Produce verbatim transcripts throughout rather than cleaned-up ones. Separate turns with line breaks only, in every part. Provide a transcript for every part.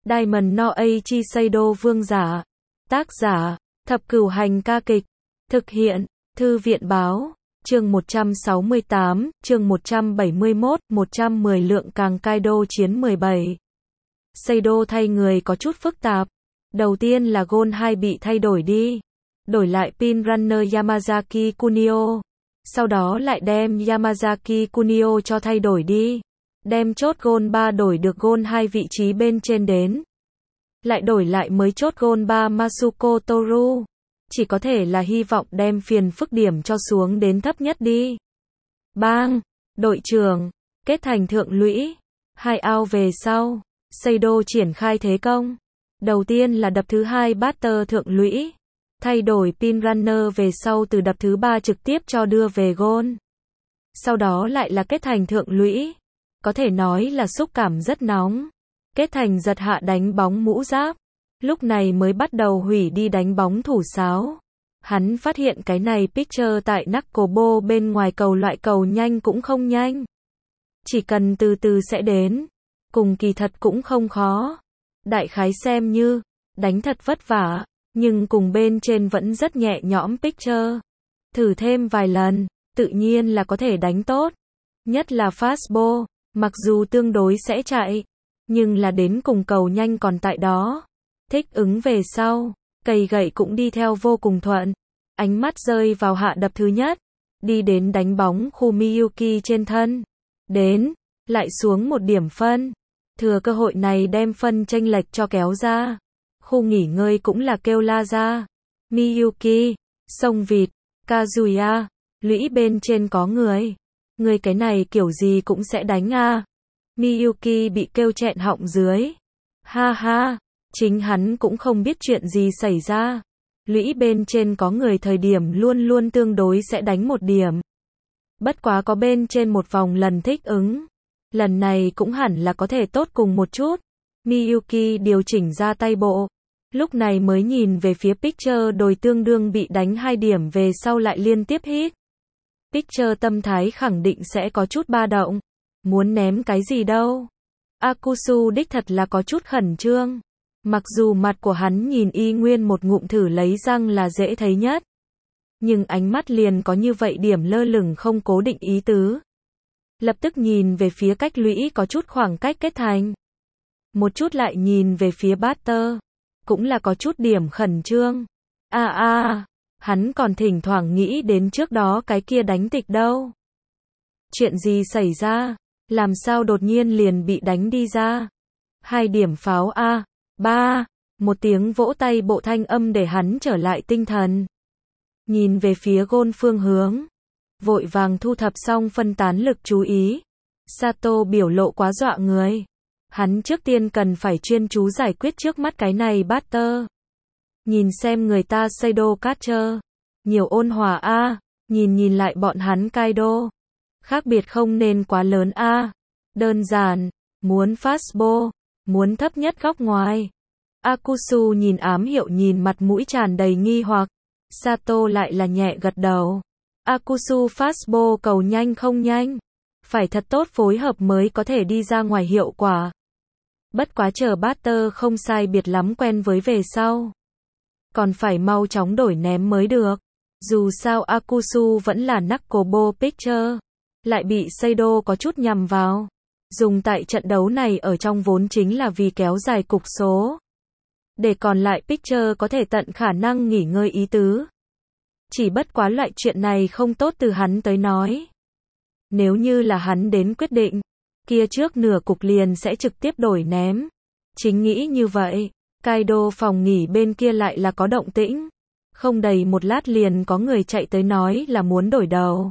Diamond no Aichi Seido vương giả. Tác giả, Thập Cửu Hành ca kịch. Thực hiện, Thư viện báo. Chương một trăm sáu mươi tám, chương một trăm bảy mươi mốt, một trăm mười lượng càng Kaido chiến mười bảy. Seido thay người có chút phức tạp. Đầu tiên là Gon hai bị thay đổi đi. Đổi lại Pin Runner Yamazaki Kunio. Sau đó lại đem Yamazaki Kunio cho thay đổi đi. Đem chốt Gon ba đổi được Gon hai vị trí bên trên đến. Lại đổi lại mới chốt Gon ba Masuko Toru. Chỉ có thể là hy vọng đem phiền phức điểm cho xuống đến thấp nhất đi. Bang! Đội trưởng! Kết thành thượng lũy. Hai ao về sau. Seido triển khai thế công. Đầu tiên là đập thứ hai Butter thượng lũy. Thay đổi Pin Runner về sau từ đập thứ ba trực tiếp cho đưa về Gon. Sau đó lại là kết thành thượng lũy. Có thể nói là xúc cảm rất nóng. Kết thành giật hạ đánh bóng mũ giáp. Lúc này mới bắt đầu hủy đi đánh bóng thủ sáo. Hắn phát hiện cái này picture tại Knuckleball bên ngoài cầu loại cầu nhanh cũng không nhanh. Chỉ cần từ từ sẽ đến. Cùng kỳ thật cũng không khó. Đại khái xem như, đánh thật vất vả, nhưng cùng bên trên vẫn rất nhẹ nhõm picture. Thử thêm vài lần, tự nhiên là có thể đánh tốt. Nhất là fastball, mặc dù tương đối sẽ chạy, nhưng là đến cùng cầu nhanh còn tại đó. Thích ứng về sau, cây gậy cũng đi theo vô cùng thuận. Ánh mắt rơi vào hạ đập thứ nhất, đi đến đánh bóng khu Miyuki trên thân. Đến, lại xuống một điểm phân. Thừa cơ hội này đem phân chênh lệch cho kéo ra. Khu nghỉ ngơi cũng là kêu la ra. Miyuki, sông vịt, Kazuya, lũy bên trên có người. Người cái này kiểu gì cũng sẽ đánh a. Miyuki bị kêu chẹn họng dưới. Ha ha, chính hắn cũng không biết chuyện gì xảy ra. Lũy bên trên có người thời điểm luôn luôn tương đối sẽ đánh một điểm. Bất quá có bên trên một vòng lần thích ứng. Lần này cũng hẳn là có thể tốt cùng một chút. Miyuki điều chỉnh ra tay bộ. Lúc này mới nhìn về phía Picture đồi tương đương bị đánh hai điểm về sau lại liên tiếp hit. Picture tâm thái khẳng định sẽ có chút ba động. Muốn ném cái gì đâu. Akusu đích thật là có chút khẩn trương. Mặc dù mặt của hắn nhìn y nguyên một ngụm thử lấy răng là dễ thấy nhất. Nhưng ánh mắt liền có như vậy điểm lơ lửng không cố định ý tứ. Lập tức nhìn về phía cách lũy có chút khoảng cách kết thành. Một chút lại nhìn về phía Butter. Cũng là có chút điểm khẩn trương. À à, hắn còn thỉnh thoảng nghĩ đến trước đó cái kia đánh tịch đâu. Chuyện gì xảy ra? Làm sao đột nhiên liền bị đánh đi ra? Hai điểm pháo a, ba, một tiếng vỗ tay bộ thanh âm để hắn trở lại tinh thần. Nhìn về phía Gon phương hướng. Vội vàng thu thập xong phân tán lực chú ý. Sato biểu lộ quá dọa người. Hắn trước tiên cần phải chuyên chú giải quyết trước mắt cái này Butter. Nhìn xem người ta Seido Catcher. Nhiều ôn hòa a, nhìn nhìn lại bọn hắn Kaido. Khác biệt không nên quá lớn a. Đơn giản, muốn fastball, muốn thấp nhất góc ngoài. Akusu nhìn ám hiệu nhìn mặt mũi tràn đầy nghi hoặc. Sato lại là nhẹ gật đầu. Akusu fastball cầu nhanh không nhanh. Phải thật tốt phối hợp mới có thể đi ra ngoài hiệu quả. Bất quá chờ Butter không sai biệt lắm quen với về sau. Còn phải mau chóng đổi ném mới được. Dù sao Akusu vẫn là Knuckleball Picture. Lại bị Seido có chút nhầm vào. Dùng tại trận đấu này ở trong vốn chính là vì kéo dài cục số. Để còn lại Picture có thể tận khả năng nghỉ ngơi ý tứ. Chỉ bất quá loại chuyện này không tốt từ hắn tới nói. Nếu như là hắn đến quyết định, kia trước nửa cục liền sẽ trực tiếp đổi ném. Chính nghĩ như vậy, Kaido phòng nghỉ bên kia lại là có động tĩnh. Không đầy một lát liền có người chạy tới nói là muốn đổi đầu.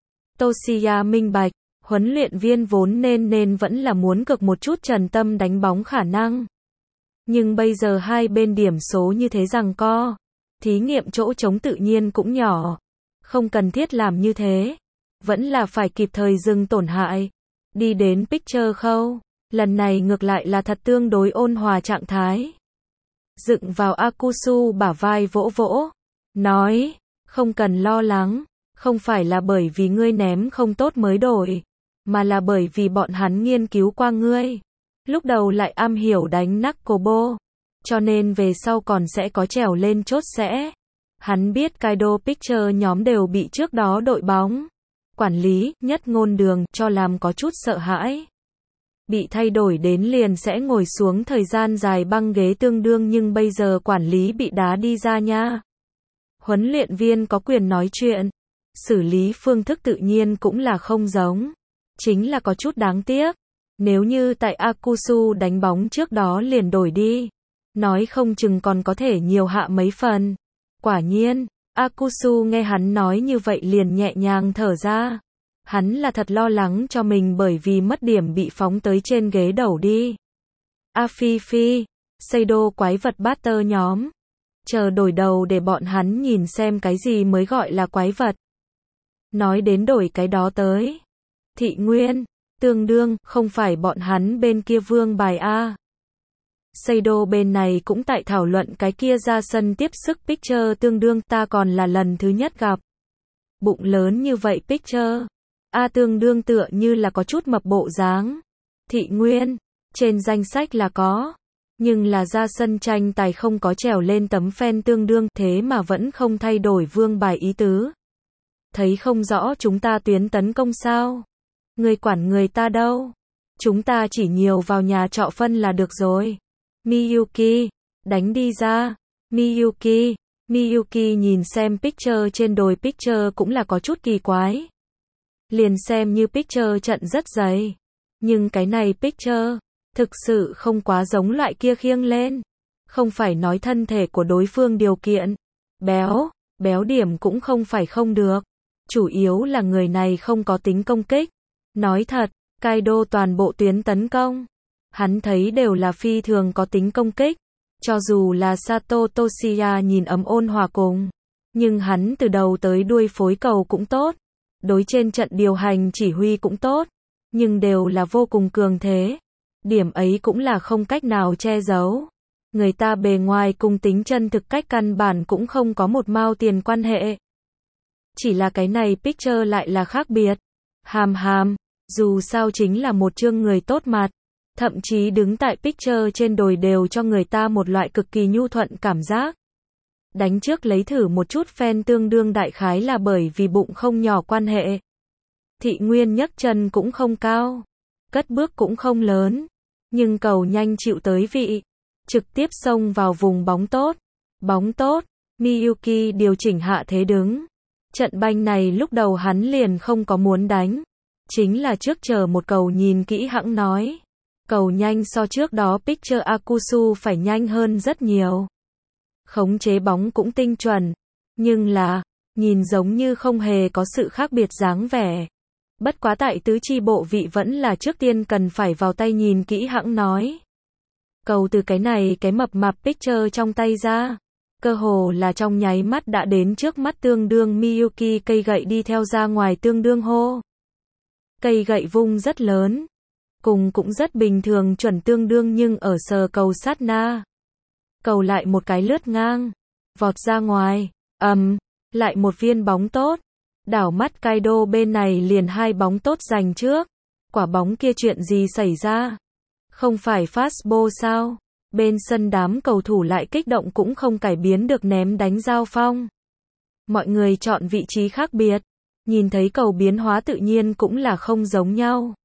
Toshiya minh bạch, huấn luyện viên vốn nên nên vẫn là muốn cực một chút Trần Tâm đánh bóng khả năng. Nhưng bây giờ hai bên điểm số như thế giằng co. Thí nghiệm chỗ trống tự nhiên cũng nhỏ. Không cần thiết làm như thế. Vẫn là phải kịp thời dừng tổn hại. Đi đến Picture khâu. Lần này ngược lại là thật tương đối ôn hòa trạng thái. Dựng vào Akusu bả vai vỗ vỗ. Nói, không cần lo lắng. Không phải là bởi vì ngươi ném không tốt mới đổi. Mà là bởi vì bọn hắn nghiên cứu qua ngươi. Lúc đầu lại am hiểu đánh knuckleball, cho nên về sau còn sẽ có trèo lên chốt sẽ. Hắn biết Kaido Picture nhóm đều bị trước đó đội bóng quản lý, nhất ngôn đường, cho làm có chút sợ hãi. Bị thay đổi đến liền sẽ ngồi xuống thời gian dài băng ghế tương đương nhưng bây giờ quản lý bị đá đi ra nha. Huấn luyện viên có quyền nói chuyện. Xử lý phương thức tự nhiên cũng là không giống. Chính là có chút đáng tiếc. Nếu như tại Akusu đánh bóng trước đó liền đổi đi. Nói không chừng còn có thể nhiều hạ mấy phần. Quả nhiên, Akusu nghe hắn nói như vậy liền nhẹ nhàng thở ra. Hắn là thật lo lắng cho mình bởi vì mất điểm bị phóng tới trên ghế đầu đi. Afifi, Seido quái vật Butter nhóm. Chờ đổi đầu để bọn hắn nhìn xem cái gì mới gọi là quái vật. Nói đến đổi cái đó tới. Thị Nguyên, tương đương, không phải bọn hắn bên kia vương bài A. Seido bên này cũng tại thảo luận cái kia ra sân tiếp sức Picture tương đương ta còn là lần thứ nhất gặp. Bụng lớn như vậy Picture. A tương đương tựa như là có chút mập bộ dáng. Thị Nguyên, trên danh sách là có. Nhưng là ra sân tranh tài không có trèo lên tấm phen tương đương thế mà vẫn không thay đổi vương bài ý tứ. Thấy không rõ chúng ta tuyến tấn công sao? Người quản người ta đâu? Chúng ta chỉ nhiều vào nhà trọ phân là được rồi. Miyuki, đánh đi ra. Miyuki, Miyuki nhìn xem Picture trên đồi Picture cũng là có chút kỳ quái. Liền xem như Picture trận rất dày. Nhưng cái này Picture, thực sự không quá giống loại kia khiêng lên. Không phải nói thân thể của đối phương điều kiện. Béo, béo điểm cũng không phải không được. Chủ yếu là người này không có tính công kích. Nói thật, Kaido toàn bộ tuyến tấn công. Hắn thấy đều là phi thường có tính công kích. Cho dù là Sato Toshiya nhìn ấm ôn hòa cùng. Nhưng hắn từ đầu tới đuôi phối cầu cũng tốt. Đối trên trận điều hành chỉ huy cũng tốt. Nhưng đều là vô cùng cường thế. Điểm ấy cũng là không cách nào che giấu. Người ta bề ngoài cùng tính chân thực cách căn bản cũng không có một mao tiền quan hệ. Chỉ là cái này Picture lại là khác biệt. Hàm hàm, dù sao chính là một chương người tốt mặt. Thậm chí đứng tại Picture trên đồi đều cho người ta một loại cực kỳ nhu thuận cảm giác. Đánh trước lấy thử một chút phen tương đương đại khái là bởi vì bụng không nhỏ quan hệ. Thị Nguyên nhấc chân cũng không cao. Cất bước cũng không lớn. Nhưng cầu nhanh chịu tới vị. Trực tiếp xông vào vùng bóng tốt. Bóng tốt. Miyuki điều chỉnh hạ thế đứng. Trận banh này lúc đầu hắn liền không có muốn đánh. Chính là trước chờ một cầu nhìn kỹ hãng nói. Cầu nhanh so trước đó Picture Akusu phải nhanh hơn rất nhiều. Khống chế bóng cũng tinh chuẩn. Nhưng là, nhìn giống như không hề có sự khác biệt dáng vẻ. Bất quá tại tứ chi bộ vị vẫn là trước tiên cần phải vào tay nhìn kỹ hãng nói. Cầu từ cái này cái mập mạp Picture trong tay ra. Cơ hồ là trong nháy mắt đã đến trước mắt tương đương Miyuki cây gậy đi theo ra ngoài tương đương hô. Cây gậy vung rất lớn. Cùng cũng rất bình thường chuẩn tương đương nhưng ở sờ cầu sát na. Cầu lại một cái lướt ngang. Vọt ra ngoài. ầm, um, lại một viên bóng tốt. Đảo mắt Kaido bên này liền hai bóng tốt giành trước. Quả bóng kia chuyện gì xảy ra? Không phải fastball sao? Bên sân đám cầu thủ lại kích động cũng không cải biến được ném đánh giao phong. Mọi người chọn vị trí khác biệt. Nhìn thấy cầu biến hóa tự nhiên cũng là không giống nhau.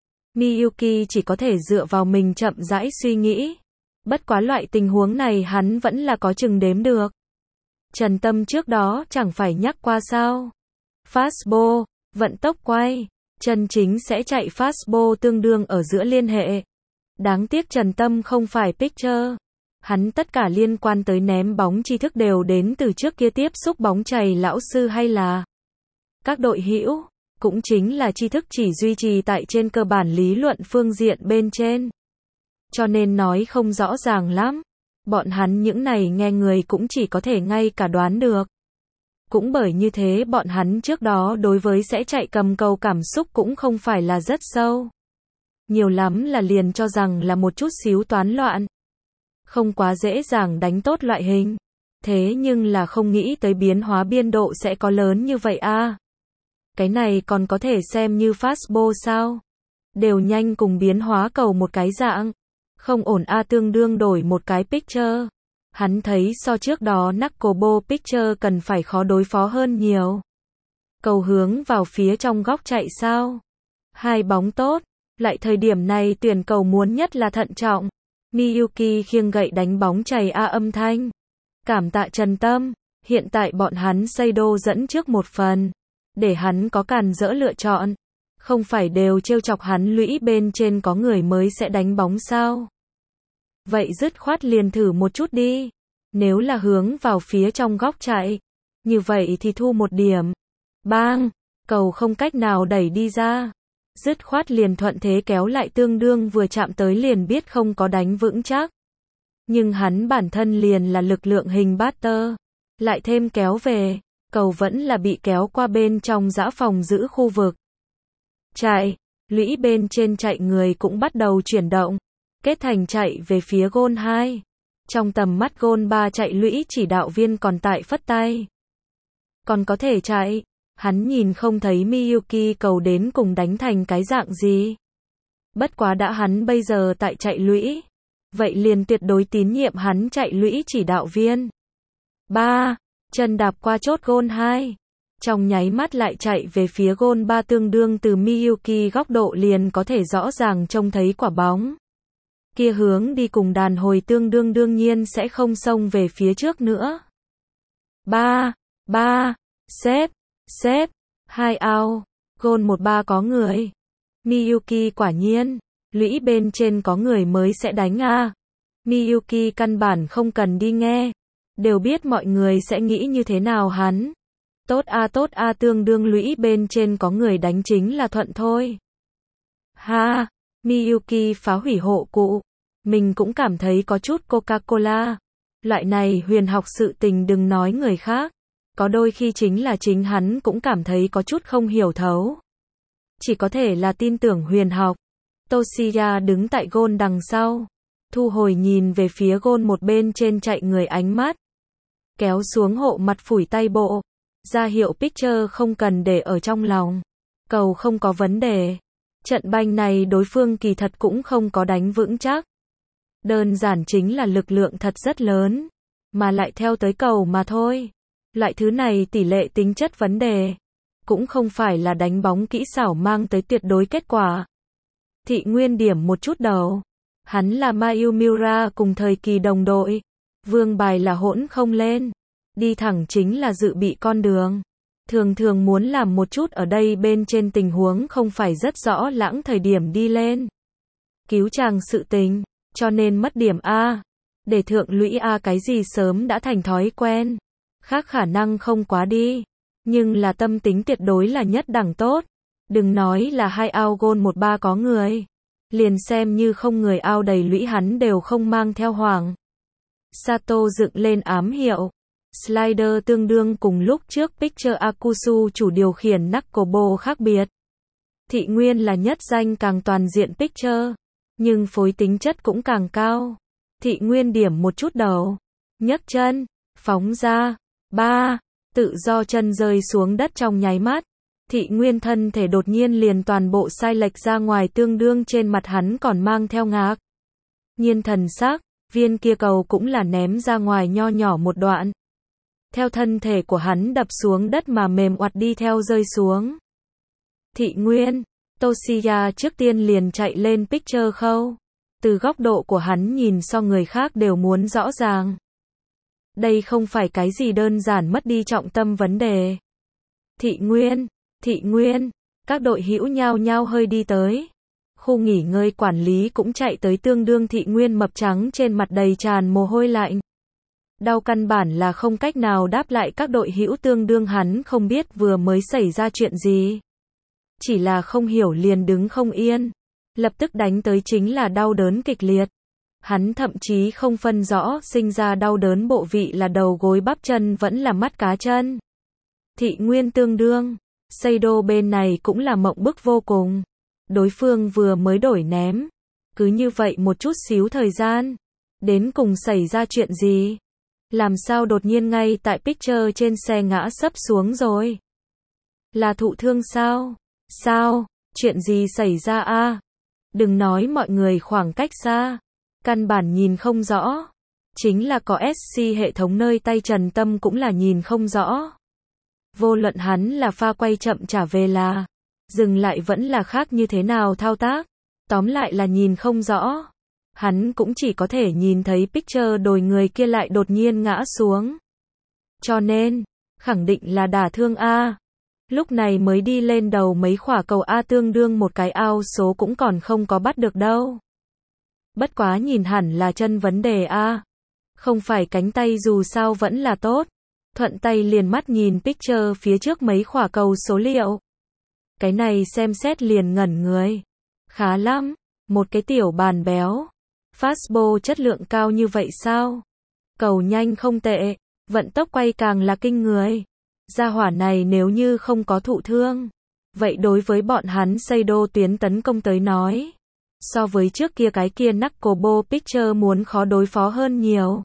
Miyuki chỉ có thể dựa vào mình chậm rãi suy nghĩ. Bất quá loại tình huống này hắn vẫn là có chừng đếm được. Trần Tâm trước đó chẳng phải nhắc qua sao. Fastball, vận tốc quay, chân chính sẽ chạy fastball tương đương ở giữa liên hệ. Đáng tiếc Trần Tâm không phải Picture. Hắn tất cả liên quan tới ném bóng tri thức đều đến từ trước kia tiếp xúc bóng chày lão sư hay là các đội hữu, cũng chính là tri thức chỉ duy trì tại trên cơ bản lý luận phương diện bên trên. Cho nên nói không rõ ràng lắm. Bọn hắn những này nghe người cũng chỉ có thể ngay cả đoán được. Cũng bởi như thế bọn hắn trước đó đối với sẽ chạy cầm cầu cảm xúc cũng không phải là rất sâu. Nhiều lắm là liền cho rằng là một chút xíu toán loạn. Không quá dễ dàng đánh tốt loại hình. Thế nhưng là không nghĩ tới biến hóa biên độ sẽ có lớn như vậy a. À, cái này còn có thể xem như fastball sao? đều nhanh cùng biến hóa cầu một cái dạng. Không ổn a, tương đương đổi một cái picture. Hắn thấy so trước đó Knuckleball picture cần phải khó đối phó hơn nhiều. Cầu hướng vào phía trong góc chạy sao? Hai bóng tốt. Lại thời điểm này tuyển cầu muốn nhất là thận trọng. Miyuki khiêng gậy đánh bóng chày a âm thanh. Cảm tạ Trần Tâm. Hiện tại bọn hắn Seido dẫn trước một phần. Để hắn có càn dỡ lựa chọn. Không phải đều trêu chọc hắn lũy bên trên có người mới sẽ đánh bóng sao? Vậy dứt khoát liền thử một chút đi. Nếu là hướng vào phía trong góc chạy. Như vậy thì thu một điểm. Bang! Cầu không cách nào đẩy đi ra. Dứt khoát liền thuận thế kéo lại, tương đương vừa chạm tới liền biết không có đánh vững chắc. Nhưng hắn bản thân liền là lực lượng hình batter. Lại thêm kéo về. Cầu vẫn là bị kéo qua bên trong dã phòng giữ khu vực. Chạy. Lũy bên trên chạy người cũng bắt đầu chuyển động. Kết thành chạy về phía gôn hai. Trong tầm mắt gôn ba chạy lũy chỉ đạo viên còn tại phất tay. Còn có thể chạy. Hắn nhìn không thấy Miyuki cầu đến cùng đánh thành cái dạng gì. Bất quá đã hắn bây giờ tại chạy lũy. Vậy liền tuyệt đối tín nhiệm hắn chạy lũy chỉ đạo viên. ba. Chân đạp qua chốt gôn hai. Trong nháy mắt lại chạy về phía gôn ba, tương đương từ Miyuki góc độ liền có thể rõ ràng trông thấy quả bóng. Kia hướng đi cùng đàn hồi tương đương đương nhiên sẽ không xông về phía trước nữa. ba. ba. Xếp. Xếp. Hai out. Gôn một ba có người. Miyuki quả nhiên. Lũy bên trên có người mới sẽ đánh a. Miyuki căn bản không cần đi nghe. Đều biết mọi người sẽ nghĩ như thế nào hắn. Tốt a tốt a, tương đương lũy bên trên có người đánh chính là thuận thôi. Ha. Miyuki phá hủy hộ cụ. Mình cũng cảm thấy có chút Coca-Cola. Loại này huyền học sự tình đừng nói người khác. Có đôi khi chính là chính hắn cũng cảm thấy có chút không hiểu thấu. Chỉ có thể là tin tưởng huyền học. Toshiya đứng tại gôn đằng sau. Thu hồi nhìn về phía gôn một bên trên chạy người ánh mắt. Kéo xuống hộ mặt phủi tay bộ. Ra hiệu picture không cần để ở trong lòng. Cầu không có vấn đề. Trận banh này đối phương kỳ thật cũng không có đánh vững chắc. Đơn giản chính là lực lượng thật rất lớn. Mà lại theo tới cầu mà thôi. Loại thứ này tỷ lệ tính chất vấn đề. Cũng không phải là đánh bóng kỹ xảo mang tới tuyệt đối kết quả. Thị Nguyên điểm một chút đầu. Hắn là Mayumura cùng thời kỳ đồng đội. Vương bài là hỗn không lên. Đi thẳng chính là dự bị con đường. Thường thường muốn làm một chút ở đây bên trên tình huống không phải rất rõ lãng thời điểm đi lên. Cứu chàng sự tình. Cho nên mất điểm A. Để thượng lũy A cái gì sớm đã thành thói quen. Khác khả năng không quá đi. Nhưng là tâm tính tuyệt đối là nhất đẳng tốt. Đừng nói là hai ao gôn một ba có người. Liền xem như không người ao đầy lũy hắn đều không mang theo hoàng. Sato dựng lên ám hiệu. Slider tương đương cùng lúc trước Picture Akusu chủ điều khiển Knuckleball khác biệt. Thị Nguyên là nhất danh càng toàn diện Picture. Nhưng phối tính chất cũng càng cao. Thị Nguyên điểm một chút đầu. Nhấc chân. Phóng ra. ba. Tự do chân rơi xuống đất trong nháy mắt. Thị Nguyên thân thể đột nhiên liền toàn bộ sai lệch ra ngoài, tương đương trên mặt hắn còn mang theo ngạc nhiên thần sắc. Viên kia cầu cũng là ném ra ngoài nho nhỏ một đoạn. Theo thân thể của hắn đập xuống đất mà mềm oặt đi theo rơi xuống. Thị Nguyên. Toshiya trước tiên liền chạy lên picture khâu. Từ góc độ của hắn nhìn so người khác đều muốn rõ ràng. Đây không phải cái gì đơn giản mất đi trọng tâm vấn đề. Thị Nguyên. Thị Nguyên. Các đội hữu nhao nhao hơi đi tới. Khu nghỉ ngơi quản lý cũng chạy tới, tương đương Thị Nguyên mập trắng trên mặt đầy tràn mồ hôi lạnh. Đau căn bản là không cách nào đáp lại các đội hữu, tương đương hắn không biết vừa mới xảy ra chuyện gì. Chỉ là không hiểu liền đứng không yên. Lập tức đánh tới chính là đau đớn kịch liệt. Hắn thậm chí không phân rõ sinh ra đau đớn bộ vị là đầu gối bắp chân vẫn là mắt cá chân. Thị Nguyên tương đương. Seido bên này cũng là mộng bức vô cùng. Đối phương vừa mới đổi ném. Cứ như vậy một chút xíu thời gian. Đến cùng xảy ra chuyện gì? Làm sao đột nhiên ngay tại picture trên xe ngã sấp xuống rồi? Là thụ thương sao? Sao? Chuyện gì xảy ra a? Đừng nói mọi người khoảng cách xa, căn bản nhìn không rõ. Chính là có ét xê hệ thống nơi tay Trần Tâm cũng là nhìn không rõ. Vô luận hắn là pha quay chậm trả về là dừng lại vẫn là khác như thế nào thao tác. Tóm lại là nhìn không rõ. Hắn cũng chỉ có thể nhìn thấy picture đồi người kia lại đột nhiên ngã xuống. Cho nên, khẳng định là đả thương A. Lúc này mới đi lên đầu mấy khỏa cầu A tương đương một cái ao số cũng còn không có bắt được đâu. Bất quá nhìn hẳn là chân vấn đề A. Không phải cánh tay dù sao vẫn là tốt. Thuận tay liền mắt nhìn picture phía trước mấy khỏa cầu số liệu. Cái này xem xét liền ngẩn người. Khá lắm, một cái tiểu bàn béo. Fastball chất lượng cao như vậy sao? Cầu nhanh không tệ, vận tốc quay càng là kinh người. Gia hỏa này nếu như không có thụ thương, vậy đối với bọn hắn xây đô tuyến tấn công tới nói, so với trước kia cái kia knuckleball pitcher muốn khó đối phó hơn nhiều.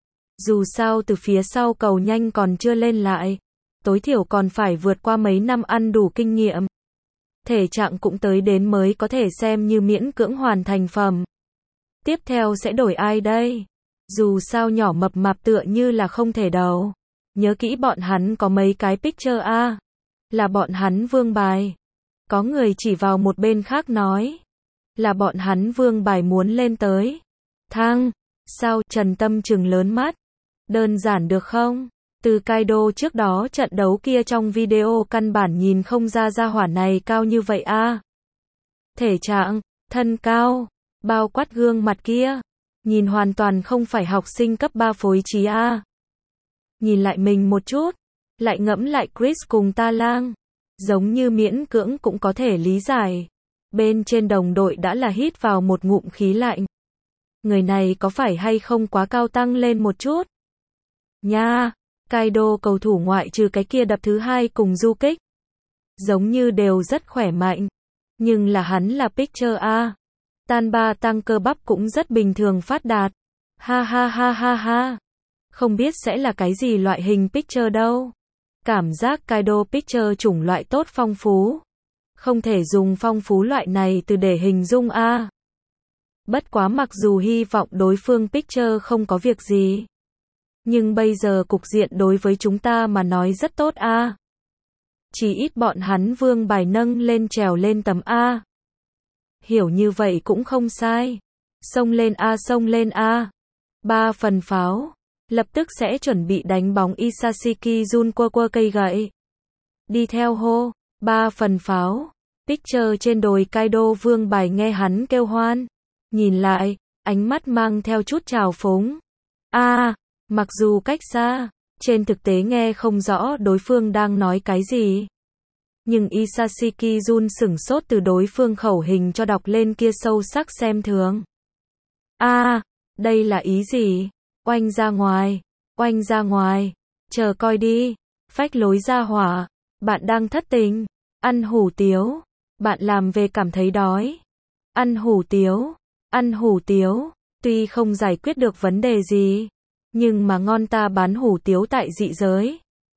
Dù sao từ phía sau cầu nhanh còn chưa lên lại, tối thiểu còn phải vượt qua mấy năm ăn đủ kinh nghiệm. Thể trạng cũng tới đến mới có thể xem như miễn cưỡng hoàn thành phẩm. Tiếp theo sẽ đổi ai đây? Dù sao nhỏ mập mạp tựa như là không thể đâu. Nhớ kỹ bọn hắn có mấy cái picture a, là bọn hắn vương bài. Có người chỉ vào một bên khác nói, là bọn hắn vương bài muốn lên tới. Thang, sao? Trần Tâm trừng lớn mắt. Đơn giản được không? Từ Kaido trước đó trận đấu kia trong video căn bản nhìn không ra gia hỏa này cao như vậy a. Thể trạng, thân cao, bao quát gương mặt kia, nhìn hoàn toàn không phải học sinh cấp ba phối trí a. Nhìn lại mình một chút, lại ngẫm lại Chris cùng Ta Lang, giống như miễn cưỡng cũng có thể lý giải. Bên trên đồng đội đã là hít vào một ngụm khí lạnh. Người này có phải hay không quá cao tăng lên một chút? Nha, Kaido cầu thủ ngoại trừ cái kia đập thứ hai cùng du kích, giống như đều rất khỏe mạnh. Nhưng là hắn là pitcher a. Tan ba tăng cơ bắp cũng rất bình thường phát đạt. Ha ha ha ha ha. Không biết sẽ là cái gì loại hình pitcher đâu. Cảm giác Kaido pitcher chủng loại tốt phong phú. Không thể dùng phong phú loại này từ để hình dung a. Bất quá mặc dù hy vọng đối phương pitcher không có việc gì, nhưng bây giờ cục diện đối với chúng ta mà nói rất tốt a. Chỉ ít bọn hắn vương bài nâng lên trèo lên tầm A. Hiểu như vậy cũng không sai. Xông lên A, xông lên A. Ba phần pháo. Lập tức sẽ chuẩn bị đánh bóng Isashiki Jun quơ quơ cây gậy. Đi theo hô. Ba phần pháo. Pitcher trên đồi Kaido vương bài nghe hắn kêu hoan. Nhìn lại, ánh mắt mang theo chút trào phúng. A, mặc dù cách xa, trên thực tế nghe không rõ đối phương đang nói cái gì. Nhưng Isashiki Jun sửng sốt từ đối phương khẩu hình cho đọc lên kia sâu sắc xem thường. A, à, đây là ý gì? Oanh ra ngoài, oanh ra ngoài, chờ coi đi, phách lối ra hỏa, bạn đang thất tình, ăn hủ tiếu, bạn làm về cảm thấy đói. Ăn hủ tiếu, ăn hủ tiếu, tuy không giải quyết được vấn đề gì, nhưng mà ngon ta bán hủ tiếu tại dị giới.